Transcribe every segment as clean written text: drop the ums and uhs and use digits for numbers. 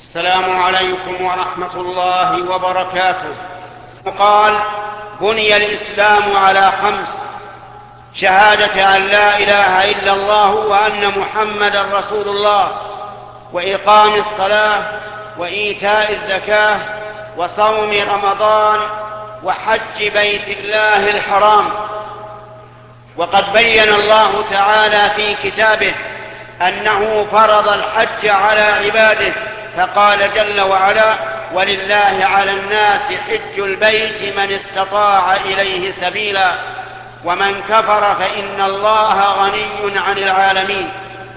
السلام عليكم ورحمة الله وبركاته. قال: بني الإسلام على 5: شهادة أن لا إله إلا الله وأن محمدا رسول الله، وإقام الصلاة، وإيتاء الزكاة، وصوم رمضان، وحج بيت الله الحرام. وقد بين الله تعالى في كتابه أنه فرض الحج على عباده، فقال جل وعلا: ولله على الناس حج البيت من استطاع إليه سبيلا، ومن كفر فإن الله غني عن العالمين.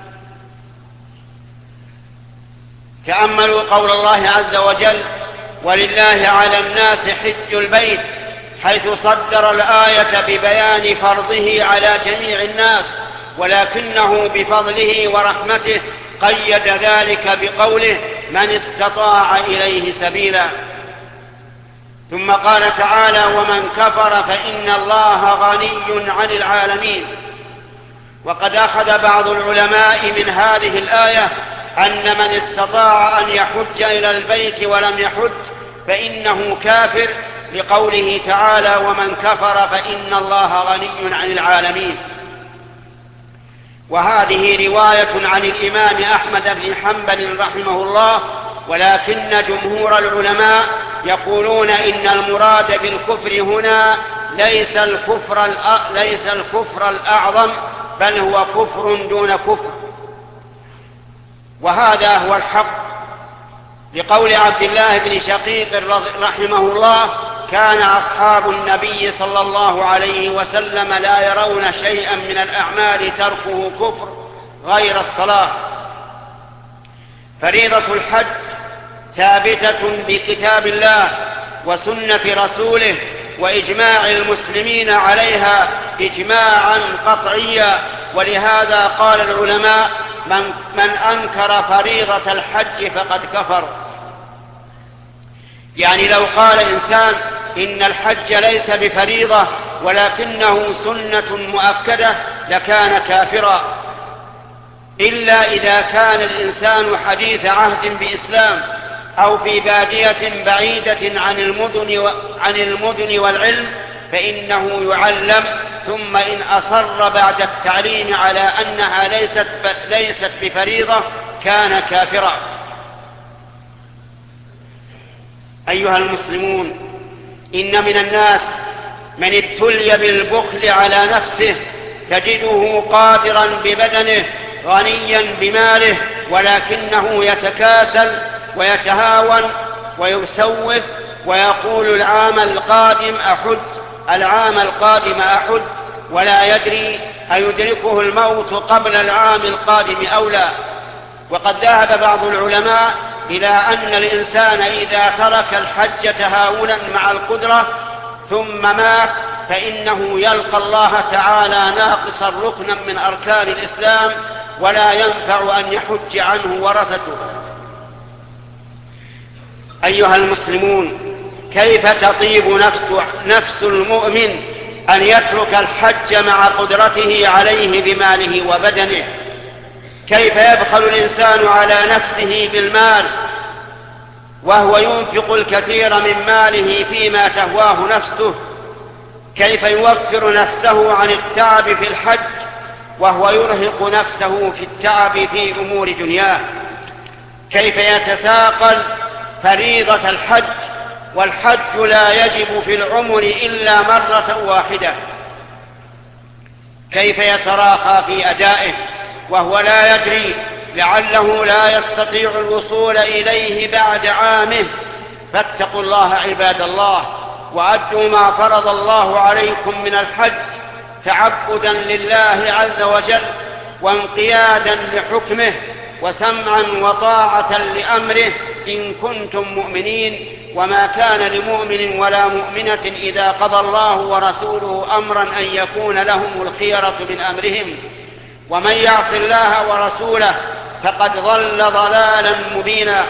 تأملوا قول الله عز وجل: ولله على الناس حج البيت، حيث صدر الآية ببيان فرضه على جميع الناس، ولكنه بفضله ورحمته قيد ذلك بقوله: من استطاع إليه سبيلا. ثم قال تعالى: ومن كفر فإن الله غني عن العالمين. وقد أخذ بعض العلماء من هذه الآية أن من استطاع أن يحج إلى البيت ولم يحج فإنه كافر، لقوله تعالى: ومن كفر فإن الله غني عن العالمين. وهذه رواية عن الإمام أحمد بن حنبل رحمه الله، ولكن جمهور العلماء يقولون إن المراد بالكفر هنا ليس الكفر الأعظم، بل هو كفر دون كفر. وهذا هو الحق، لقول عبد الله بن شقيق رحمه الله: كان أصحاب النبي صلى الله عليه وسلم لا يرون شيئا من الأعمال تركه كفر غير الصلاة. فريضة الحج ثابتة بكتاب الله وسنة رسوله وإجماع المسلمين عليها إجماعا قطعيا. ولهذا قال العلماء: من أنكر فريضة الحج فقد كفر. يعني لو قال إنسان إن الحج ليس بفريضة ولكنه سنة مؤكدة لكان كافرا، إلا إذا كان الإنسان حديث عهد بإسلام أو في بادية بعيدة عن المدن والعلم، فإنه يعلم، ثم إن أصر بعد التعليم على أنها ليست بفريضة كان كافرا. أيها المسلمون، إن من الناس من ابتلي بالبخل على نفسه، تجده قادرا ببدنه غنيا بماله، ولكنه يتكاسل ويتهاون ويسوف ويقول: العام القادم أحج، ولا يدري أيدركه الموت قبل العام القادم أو لا. وقد ذهب بعض العلماء إلى أن الإنسان إذا ترك الحج تهاونا مع القدرة ثم مات فإنه يلقى الله تعالى ناقصا ركنا من أركان الإسلام، ولا ينفع أن يحج عنه ورثته. أيها المسلمون، كيف تطيب نفس المؤمن أن يترك الحج مع قدرته عليه بماله وبدنه؟ كيف يبخل الإنسان على نفسه بالمال وهو ينفق الكثير من ماله فيما تهواه نفسه؟ كيف يوفر نفسه عن التعب في الحج وهو يرهق نفسه في التعب في أمور دنياه؟ كيف يتثاقل فريضة الحج والحج لا يجب في العمر إلا مرة واحدة؟ كيف يتراخى في أدائه وهو لا يدري لعله لا يستطيع الوصول إليه بعد عامه؟ فاتقوا الله عباد الله، وأدوا ما فرض الله عليكم من الحج تعبدا لله عز وجل وانقيادا لحكمه وسمعا وطاعة لأمره إن كنتم مؤمنين. وما كان لمؤمن ولا مؤمنة إذا قضى الله ورسوله أمرا أن يكون لهم الخيرة من أمرهم، ومن يعص الله ورسوله فقد ضل ضلالا مبينا.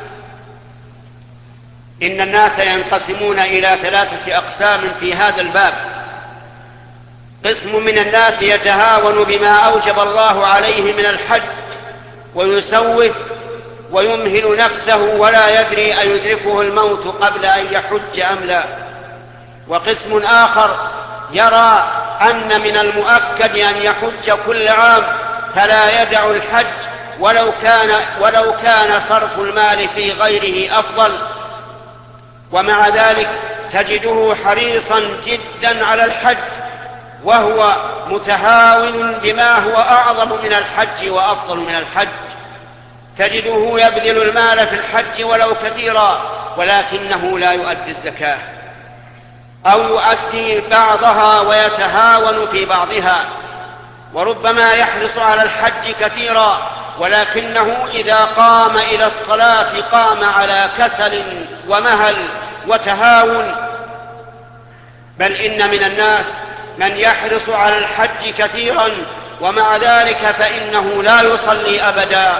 إن الناس ينقسمون إلى 3 أقسام في هذا الباب. قسم من الناس يتهاون بما أوجب الله عليه من الحج ويسوف ويمهل نفسه ولا يدري أيدركه الموت قبل أن يحج أم لا. وقسم آخر يرى أن من المؤكد أن يحج كل عام فلا يدع الحج ولو كان صرف المال في غيره أفضل، ومع ذلك تجده حريصا جدا على الحج وهو متهاون بما هو أعظم من الحج وأفضل من الحج. تجده يبذل المال في الحج ولو كثيرا ولكنه لا يؤدي الزكاة أو يؤدي بعضها ويتهاون في بعضها، وربما يحرص على الحج كثيرا ولكنه إذا قام إلى الصلاة قام على كسل ومهل وتهاون. بل إن من الناس من يحرص على الحج كثيرا ومع ذلك فإنه لا يصلي أبدا،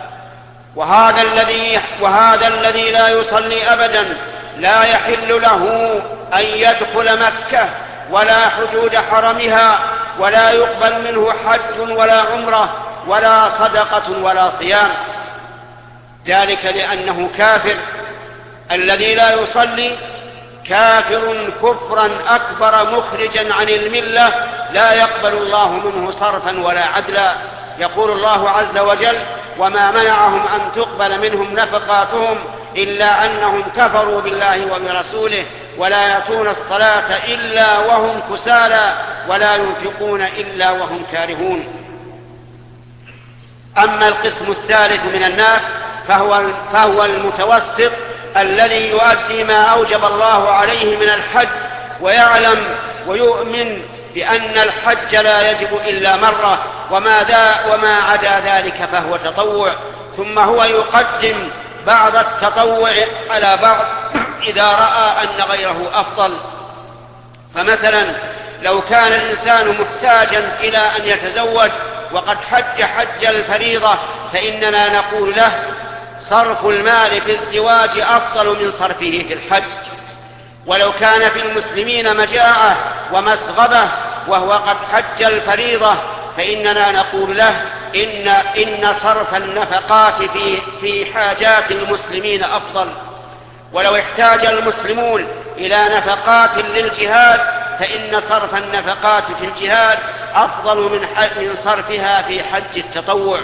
وهذا الذي لا يصلي أبدا لا يحل له أن يدخل مكة ولا حدود حرمها، ولا يقبل منه حج ولا عمرة ولا صدقة ولا صيام، ذلك لأنه كافر. الذي لا يصلي كافر كفرا أكبر مخرجا عن الملة لا يقبل الله منه صرفا ولا عدلا. يقول الله عز وجل: وما منعهم أن تقبل منهم نفقاتهم إلا أنهم كفروا بالله وبرسوله ولا يأتون الصلاة إلا وهم كسالى ولا ينفقون إلا وهم كارهون. أما القسم الثالث من الناس فهو المتوسط الذي يؤدي ما أوجب الله عليه من الحج ويعلم ويؤمن بأن الحج لا يجب إلا مرة وما عدا ذلك فهو تطوع، ثم هو يقدم بعض التطوع على بعض إذا رأى أن غيره أفضل. فمثلا لو كان الإنسان محتاجا إلى أن يتزوج وقد حج الفريضة فإننا نقول له: صرف المال في الزواج أفضل من صرفه في الحج. ولو كان في المسلمين مجاعة ومسغبة وهو قد حج الفريضة فإننا نقول له: إن صرف النفقات في حاجات المسلمين أفضل. ولو احتاج المسلمون إلى نفقات للجهاد فإن صرف النفقات في الجهاد أفضل من صرفها في حج التطوع.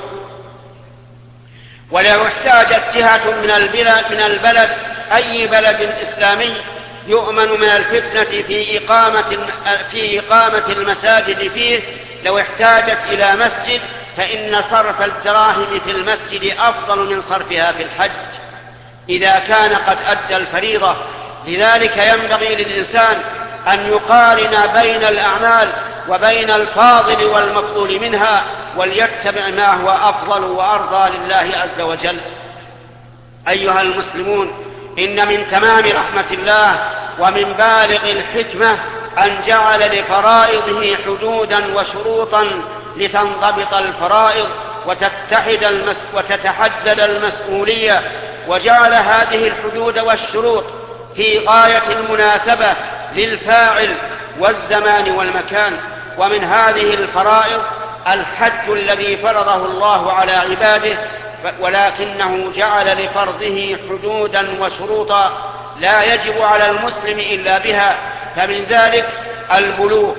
ولو احتاجت جهة من البلد أي بلد إسلامي يؤمن من الفتنة في إقامة المساجد فيه، لو احتاجت إلى مسجد فإن صرف الدراهم في المسجد أفضل من صرفها في الحج إذا كان قد أدى الفريضة. لذلك ينبغي للإنسان أن يقارن بين الأعمال وبين الفاضل والمفضول منها وليتبع ما هو أفضل وأرضى لله عز وجل. أيها المسلمون، إن من تمام رحمة الله ومن بالغ الحكمة أن جعل لفرائضه حدودا وشروطا لتنضبط الفرائض وتتحدد المسؤولية، وجعل هذه الحدود والشروط في غاية المناسبة للفاعل والزمان والمكان. ومن هذه الفرائض الحج الذي فرضه الله على عباده، ولكنه جعل لفرضه حدودا وشروطا لا يجب على المسلم إلا بها، فمن ذلك البلوغ.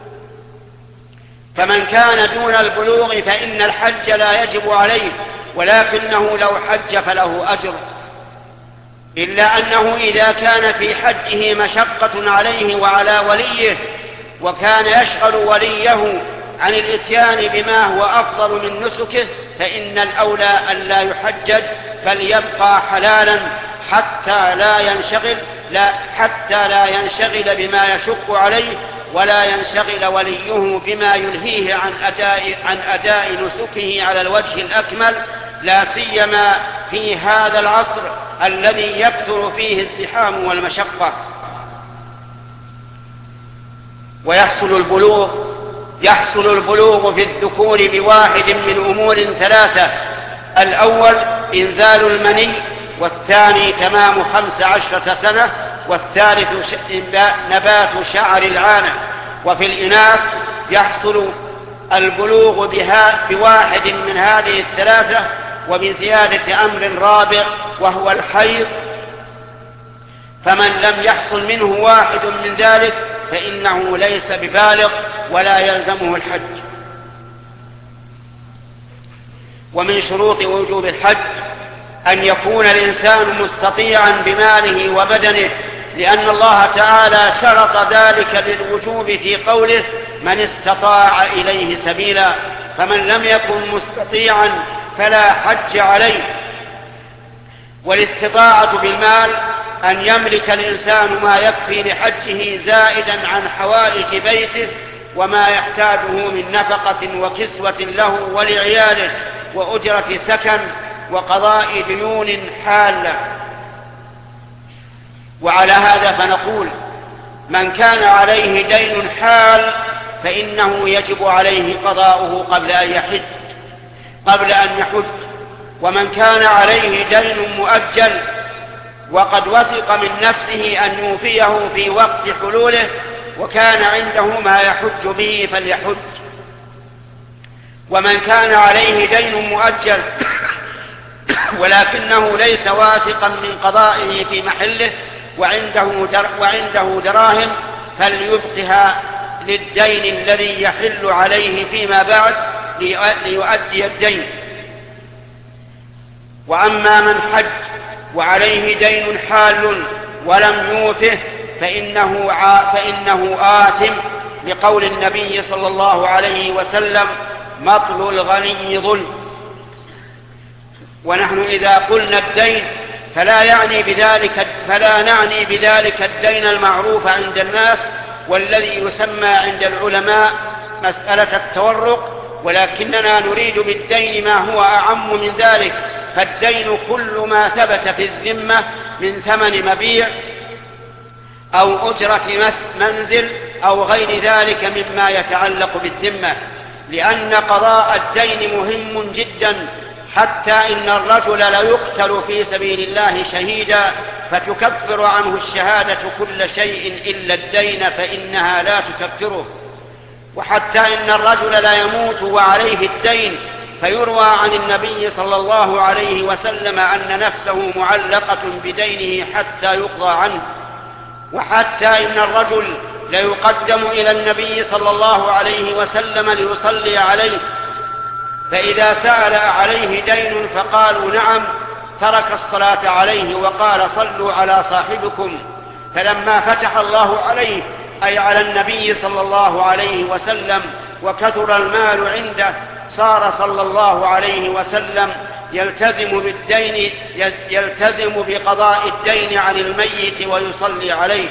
فمن كان دون البلوغ فإن الحج لا يجب عليه، ولكنه لو حج فله أجر، إلا أنه إذا كان في حجه مشقة عليه وعلى وليه وكان يشغل وليه عن الإتيان بما هو أفضل من نسكه فإن الأولى أن لا يحجج بل يبقى حلالا حتى لا ينشغل بما يشق عليه ولا ينشغل وليه بما يلهيه عن أداء نسكه على الوجه الأكمل، لا سيما في هذا العصر الذي يكثر فيه الزحام والمشقة. يحصل البلوغ في الذكور بواحد من أمور ثلاثة: الأول إنزال المني، والثاني تمام 15 سنة، والثالث نبات شعر العانة. وفي الإناث يحصل البلوغ بواحد من هذه الثلاثة، وبزيادة أمر رابع وهو الحيض، فمن لم يحصل منه واحد من ذلك فإنه ليس ببالغ ولا يلزمه الحج. ومن شروط وجوب الحج أن يكون الإنسان مستطيعا بماله وبدنه، لأن الله تعالى شرط ذلك للوجوب في قوله من استطاع إليه سبيلا، فمن لم يكن مستطيعا فلا حج عليه. والاستطاعة بالمال أن يملك الإنسان ما يكفي لحجه زائدا عن حوائج بيته وما يحتاجه من نفقة وكسوة له ولعياله وأجرة سكن وقضاء ديون حالة. وعلى هذا فنقول من كان عليه دين حال فإنه يجب عليه قضاؤه قبل أن يحج. ومن كان عليه دين مؤجل وقد وثق من نفسه أن يوفيه في وقت حلوله وكان عنده ما يحج به فليحج. ومن كان عليه دين مؤجل ولكنه ليس واثقا من قضائه في محله وعنده دراهم فليبقها للدين الذي يحل عليه فيما بعد ليؤدي الدين. وأما من حج وعليه دين حال ولم يوفه فإنه آثم، لقول النبي صلى الله عليه وسلم مطل الغني ظلم. ونحن إذا قلنا الدين فلا نعني بذلك الدين المعروف عند الناس والذي يسمى عند العلماء مسألة التورق، ولكننا نريد بالدين ما هو أعم من ذلك، فالدين كل ما ثبت في الذمة من ثمن مبيع أو أجرة منزل أو غير ذلك مما يتعلق بالذمة، لأن قضاء الدين مهم جدا، حتى إن الرجل ليقتل في سبيل الله شهيدا فتكفر عنه الشهادة كل شيء إلا الدين فإنها لا تكفره. وحتى إن الرجل لا يموت وعليه الدين فيروى عن النبي صلى الله عليه وسلم أن نفسه معلقة بدينه حتى يقضى عنه. وحتى إن الرجل ليقدم إلى النبي صلى الله عليه وسلم ليصلي عليه، فإذا سأل عليه دين فقالوا نعم ترك الصلاة عليه وقال صلوا على صاحبكم، فلما فتح الله عليه أي على النبي صلى الله عليه وسلم وكثر المال عنده صار صلى الله عليه وسلم يلتزم بقضاء الدين عن الميت ويصلي عليه.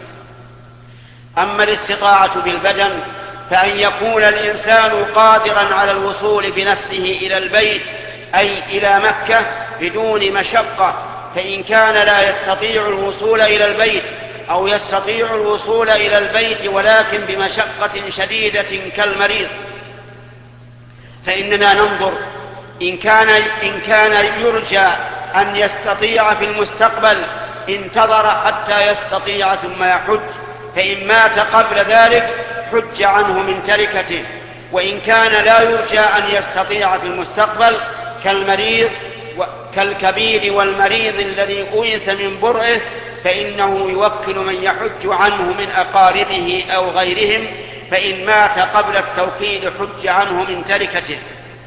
أما الاستطاعة بالبدن فأن يكون الإنسان قادرا على الوصول بنفسه إلى البيت أي إلى مكة بدون مشقة، فإن كان لا يستطيع الوصول إلى البيت أو يستطيع الوصول إلى البيت ولكن بمشقة شديدة كالمريض فإننا ننظر إن كان يرجى أن يستطيع في المستقبل انتظر حتى يستطيع ثم يحج، فإن مات قبل ذلك حج عنه من تركته. وإن كان لا يرجى أن يستطيع في المستقبل كالمريض كالكبير والمريض الذي أويس من برئه فإنه يوكل من يحج عنه من أقاربه أو غيرهم، فإن مات قبل التوكيل حج عنه من تركته.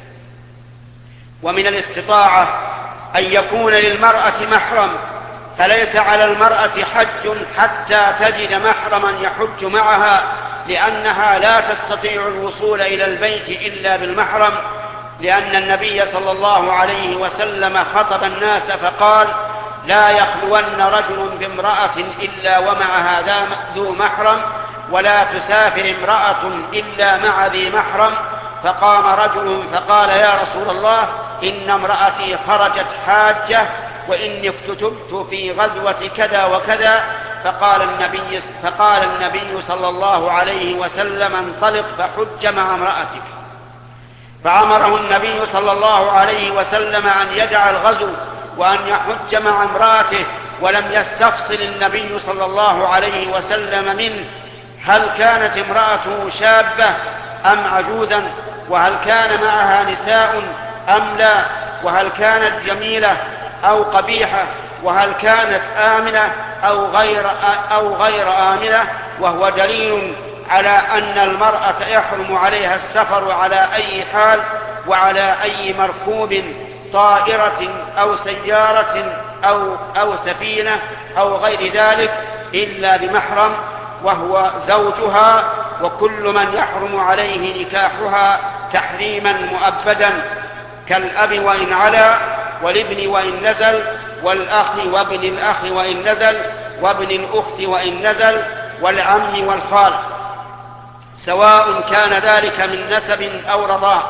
ومن الاستطاعة أن يكون للمرأة محرم، فليس على المرأة حج حتى تجد محرما يحج معها، لأنها لا تستطيع الوصول إلى البيت إلا بالمحرم، لأن النبي صلى الله عليه وسلم خطب الناس فقال لا يخلون رجل بامرأة إلا ومعها ذو محرم، ولا تسافر امرأة إلا مع ذي محرم. فقام رجل فقال يا رسول الله إن امرأتي خرجت حاجة وإني اكتتبت في غزوة كذا وكذا، فقال النبي صلى الله عليه وسلم انطلق فحج مع امرأتك. فأمره النبي صلى الله عليه وسلم أن يدع الغزو وأن يحج مع امرأته، ولم يستفصل النبي صلى الله عليه وسلم منه هل كانت امرأته شابة أم عجوزا، وهل كان معها نساء أم لا، وهل كانت جميلة أو قبيحة، وهل كانت آمنة أو غير آمنة، وهو دليل على أن المرأة يحرم عليها السفر على أي حال وعلى أي مركوب، طائرة أو سيارة أو سفينة أو غير ذلك، إلا بمحرم وهو زوجها، وكل من يحرم عليه نكاحها تحريما مؤبدا، كالأب وإن علا، والابن وإن نزل، والأخ وابن الأخ وإن نزل، وابن الأخت وإن نزل، والعم والخال، سواء كان ذلك من نسب أو رضاع.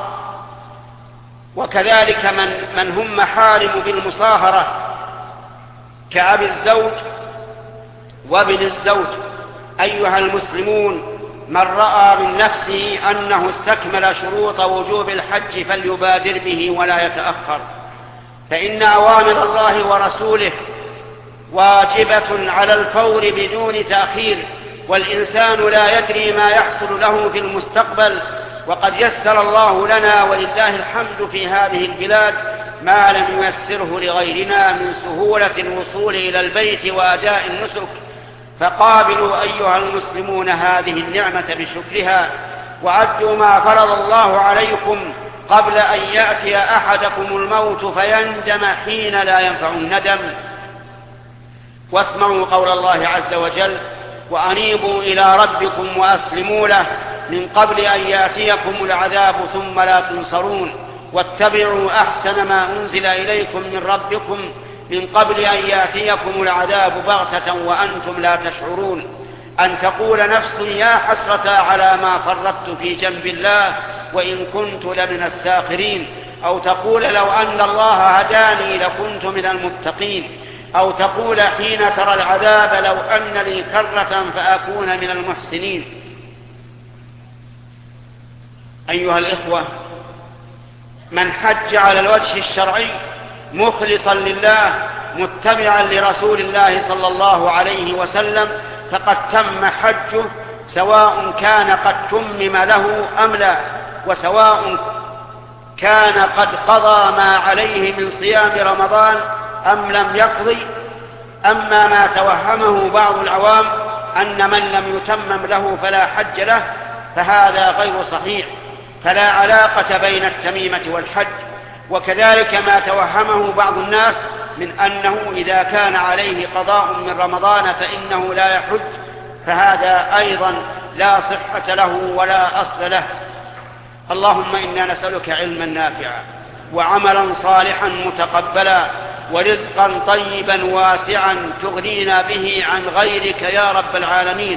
وكذلك من هم محارم بالمصاهرة كأب الزوج وابن الزوج. أيها المسلمون، من رأى من نفسه أنه استكمل شروط وجوب الحج فليبادر به ولا يتأخر، فإن أوامر الله ورسوله واجبة على الفور بدون تأخير، والإنسان لا يدري ما يحصل له في المستقبل، وقد يسر الله لنا ولله الحمد في هذه البلاد ما لم ييسره لغيرنا من سهولة الوصول إلى البيت وأداء النسك، فقابلوا أيها المسلمون هذه النعمة بشكرها، وأدوا ما فرض الله عليكم قبل أن يأتي أحدكم الموت فيندم حين لا ينفع الندم. واسمعوا قول الله عز وجل: وأنيبوا إلى ربكم وأسلموا له من قبل أن يأتيكم العذاب ثم لا تنصرون، واتبعوا أحسن ما أنزل إليكم من ربكم من قبل أن يأتيكم العذاب بغتة وأنتم لا تشعرون، أن تقول نفس يا حسرة على ما فرطت في جنب الله وإن كنت لمن الساخرين، أو تقول لو أن الله هداني لكنت من المتقين، أو تقول حين ترى العذاب لو أن لي كرة فأكون من المحسنين. أيها الإخوة، من حج على الوجه الشرعي مخلصا لله متبعا لرسول الله صلى الله عليه وسلم فقد تم حجه، سواء كان قد تمم له أم لا، وسواء كان قد قضى ما عليه من صيام رمضان أم لم يقضي. أما ما توهمه بعض العوام أن من لم يتمم له فلا حج له فهذا غير صحيح، فلا علاقة بين التميمة والحج. وكذلك ما توهمه بعض الناس من أنه إذا كان عليه قضاء من رمضان فإنه لا يحج، فهذا أيضا لا صحة له ولا أصل له. اللهم إنا نسألك علما نافعا وعملا صالحا متقبلا ورزقا طيبا واسعا تغنينا به عن غيرك يا رب العالمين.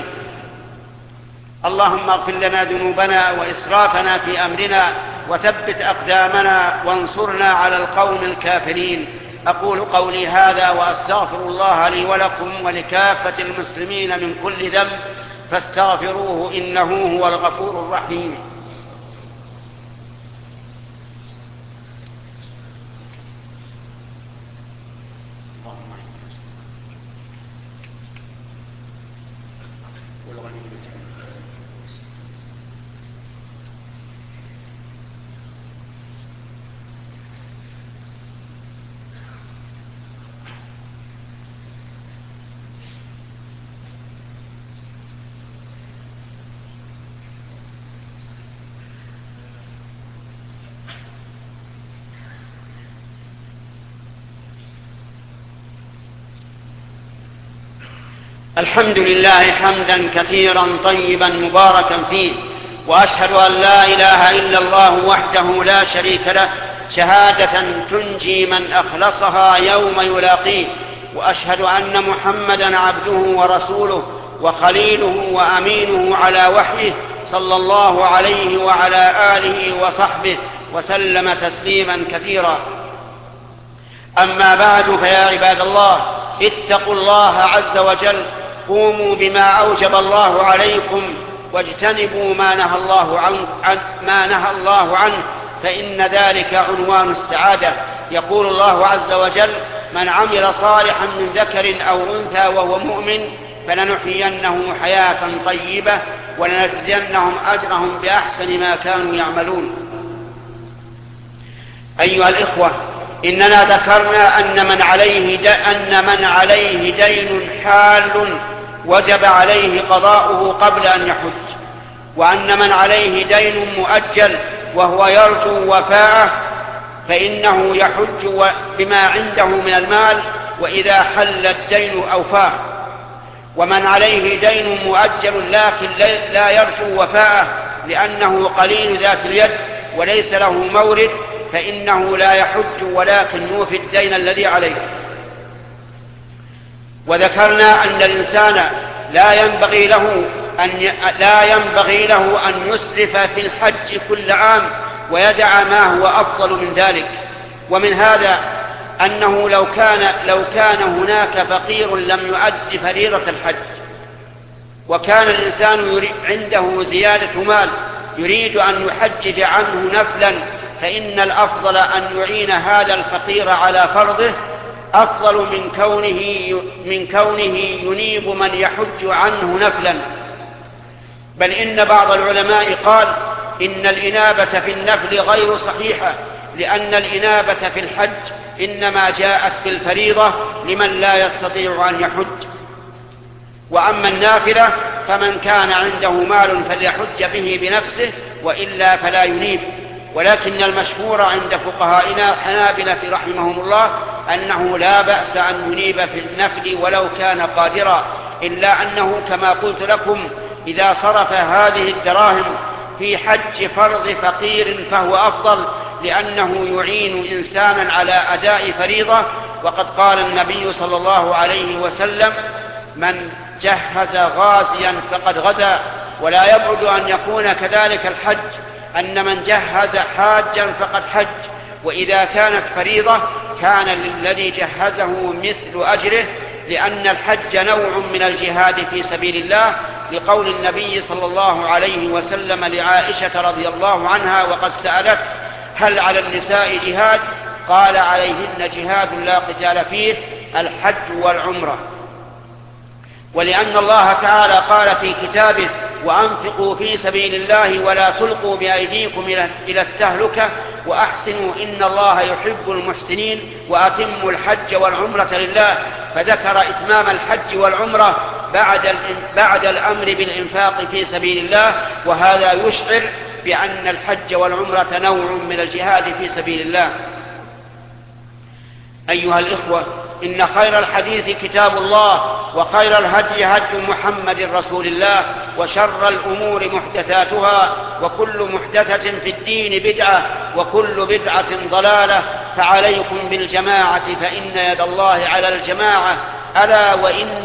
اللهم اغفر لنا ذنوبنا وإسرافنا في أمرنا وثبت أقدامنا وانصرنا على القوم الكافرين. أقول قولي هذا وأستغفر الله لي ولكم ولكافة المسلمين من كل ذنب فاستغفروه إنه هو الغفور الرحيم. الحمد لله حمدا كثيرا طيبا مباركا فيه، وأشهد أن لا إله إلا الله وحده لا شريك له شهادة تنجي من أخلصها يوم يلاقيه، وأشهد أن محمدا عبده ورسوله وخليله وأمينه على وحيه صلى الله عليه وعلى آله وصحبه وسلم تسليما كثيرا. أما بعد، فيا عباد الله، اتقوا الله عز وجل، قوموا بما أوجب الله عليكم واجتنبوا ما نهى الله عنه فإن ذلك عنوان السعادة. يقول الله عز وجل: من عمل صالحا من ذكر أو أنثى وهو مؤمن فلنحيينه حياة طيبة ولنجزينهم أجرهم بأحسن ما كانوا يعملون. أيها الإخوة، إننا ذكرنا أن من عليه دين حال وجب عليه قضاؤه قبل أن يحج، وأن من عليه دين مؤجل وهو يرجو وفاءه فإنه يحج بما عنده من المال، وإذا حل الدين أوفاه. ومن عليه دين مؤجل لكن لا يرجو وفاءه لأنه قليل ذات اليد وليس له مورد فإنه لا يحج ولكن يوفي الدين الذي عليه. وذكرنا أن الإنسان لا ينبغي له أن يسرف في الحج كل عام ويدع ما هو أفضل من ذلك. ومن هذا أنه لو كان هناك فقير لم يؤد فريضة الحج وكان الإنسان عنده زيادة مال يريد أن يحجج عنه نفلا، فإن الأفضل أن يعين هذا الفقير على فرضه أفضل من كونه ينيب من يحج عنه نفلا. بل إن بعض العلماء قال إن الإنابة في النفل غير صحيحة، لأن الإنابة في الحج إنما جاءت في الفريضة لمن لا يستطيع أن يحج. وأما النافلة فمن كان عنده مال فليحج به بنفسه وإلا فلا ينيب. ولكن المشهور عند فقهائنا حنابلة رحمهم الله أنه لا بأس أن ينيب في النفل ولو كان قادرا، إلا أنه كما قلت لكم إذا صرف هذه الدراهم في حج فرض فقير فهو أفضل، لأنه يعين إنسانا على أداء فريضة. وقد قال النبي صلى الله عليه وسلم: من جهز غازيا فقد غزا. ولا يبعد أن يكون كذلك الحج، أن من جهز حاجا فقد حج، وإذا كانت فريضة كان للذي جهزه مثل أجره، لأن الحج نوع من الجهاد في سبيل الله، لقول النبي صلى الله عليه وسلم لعائشة رضي الله عنها وقد سألت: هل على النساء جهاد؟ قال: عليهن جهاد لا قتال فيه، الحج والعمرة. ولأن الله تعالى قال في كتابه: وأنفقوا في سبيل الله ولا تلقوا بأيديكم إلى التهلكة وأحسنوا إن الله يحب المحسنين وأتموا الحج والعمرة لله، فذكر إتمام الحج والعمرة بعد الأمر بالإنفاق في سبيل الله، وهذا يشعر بأن الحج والعمرة نوع من الجهاد في سبيل الله. أيها الإخوة، إن خير الحديث كتاب الله، وخير الهدي هدي محمد رسول الله، وشر الأمور محدثاتها، وكل محدثة في الدين بدعة، وكل بدعة ضلالة. فعليكم بالجماعة فإن يد الله على الجماعة، ألا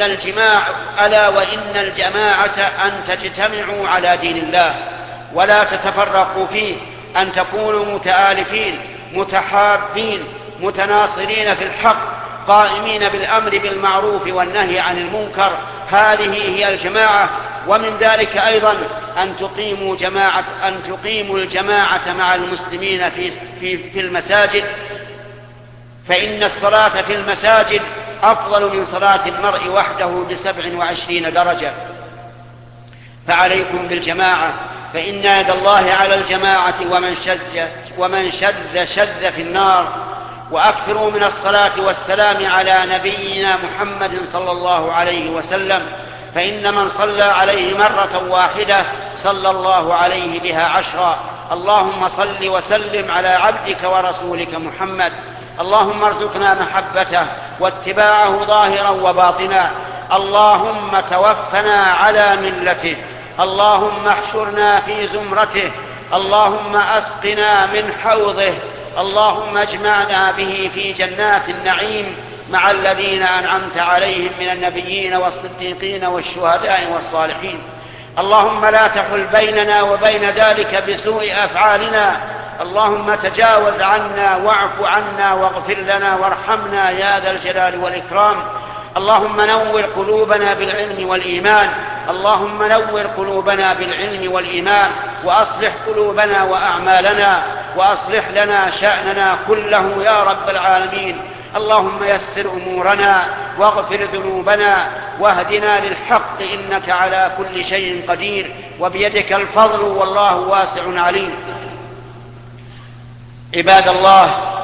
وإن الجماعة أن تجتمعوا على دين الله ولا تتفرقوا فيه، أن تكونوا متآلفين متحابين متناصرين في الحق قائمين بالأمر بالمعروف والنهي عن المنكر، هذه هي الجماعة. ومن ذلك أيضا أن تقيموا الجماعة مع المسلمين في المساجد، فإن الصلاة في المساجد أفضل من صلاة المرء وحده ب27 درجة. فعليكم بالجماعة، فإن يد الله على الجماعة، ومن شذ في النار. وأكثروا من الصلاة والسلام على نبينا محمد صلى الله عليه وسلم، فإن من صلى عليه مرة واحدة صلى الله عليه بها 10. اللهم صل وسلم على عبدك ورسولك محمد. اللهم ارزقنا محبته واتباعه ظاهرا وباطنا. اللهم توفنا على ملته. اللهم احشرنا في زمرته. اللهم أسقنا من حوضه. اللهم اجمعنا به في جنات النعيم مع الذين أنعمت عليهم من النبيين والصديقين والشهداء والصالحين. اللهم لا تحل بيننا وبين ذلك بسوء أفعالنا. اللهم تجاوز عنا واعف عنا واغفر لنا وارحمنا يا ذا الجلال والإكرام. اللهم نور قلوبنا بالعلم والإيمان. اللهم نور قلوبنا بالعلم والإيمان، وأصلح قلوبنا وأعمالنا، وأصلح لنا شأننا كله يا رب العالمين. اللهم يسر أمورنا واغفر ذنوبنا واهدنا للحق، إنك على كل شيء قدير، وبيدك الفضل والله واسع عليم. عباد الله،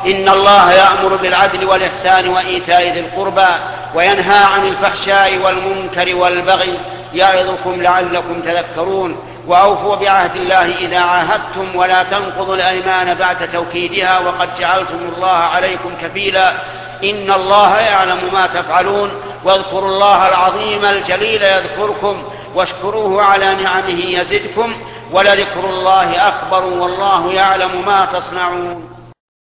إن الله يأمر بالعدل والإحسان وإيتاء ذي القربى وينهى عن الفحشاء والمنكر والبغي يعظكم لعلكم تذكرون. وأوفوا بعهد الله إذا عاهدتم ولا تنقضوا الأيمان بعد توكيدها وقد جعلتم الله عليكم كفيلا إن الله يعلم ما تفعلون. واذكروا الله العظيم الجليل يذكركم واشكروه على نعمه يزدكم ولذكر الله أكبر والله يعلم ما تصنعون.